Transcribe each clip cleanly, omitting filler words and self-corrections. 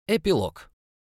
Эпилог.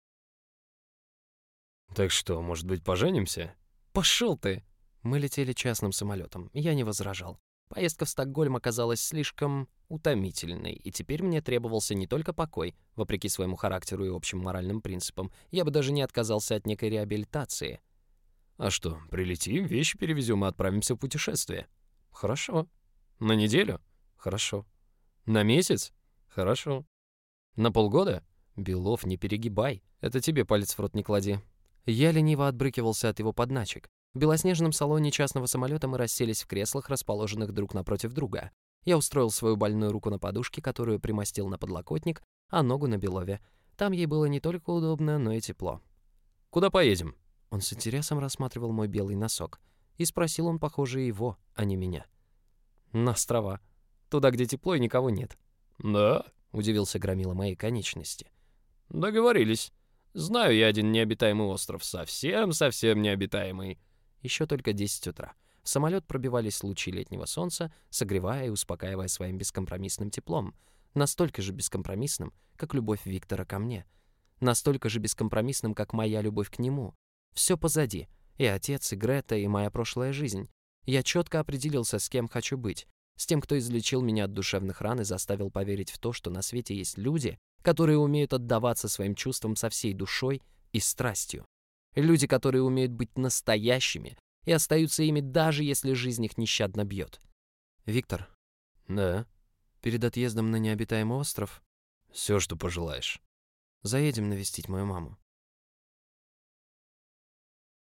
Так что, может быть, поженимся? Пошел ты! Мы летели частным самолетом, я не возражал. Поездка в Стокгольм оказалась слишком утомительной, и теперь мне требовался не только покой, вопреки своему характеру и общим моральным принципам, я бы даже не отказался от некой реабилитации. А что, прилетим, вещи перевезем и отправимся в путешествие. Хорошо, На неделю? хорошо. На месяц? Хорошо. На полгода? Белов, не перегибай, это тебе палец в рот не клади. Я лениво отбрыкивался от его подначек. В белоснежном салоне частного самолета мы расселись в креслах, расположенных друг напротив друга. Я устроил свою больную руку на подушке, которую примостил на подлокотник, а ногу на Белове. Там ей было не только удобно, но и тепло. Куда поедем? Он с интересом рассматривал мой белый носок. И спросил он, похоже, его, а не меня. «На острова. Туда, где тепло и никого нет», Да, — удивился громила моей конечности. договорились. Знаю я один необитаемый остров, совсем необитаемый. Еще только 10 утра. В самолет пробивались лучи летнего солнца, согревая и успокаивая своим бескомпромиссным теплом. Настолько же бескомпромиссным, как любовь Виктора ко мне. Настолько же бескомпромиссным, как моя любовь к нему. Все позади. И отец, и Грета, и моя прошлая жизнь. Я четко определился, с кем хочу быть. С тем, кто излечил меня от душевных ран и заставил поверить в то, что на свете есть люди, которые умеют отдаваться своим чувствам со всей душой и страстью. Люди, которые умеют быть настоящими и остаются ими, даже если жизнь их нещадно бьет. Виктор, Да, перед отъездом на необитаемый остров все, что пожелаешь. заедем навестить мою маму.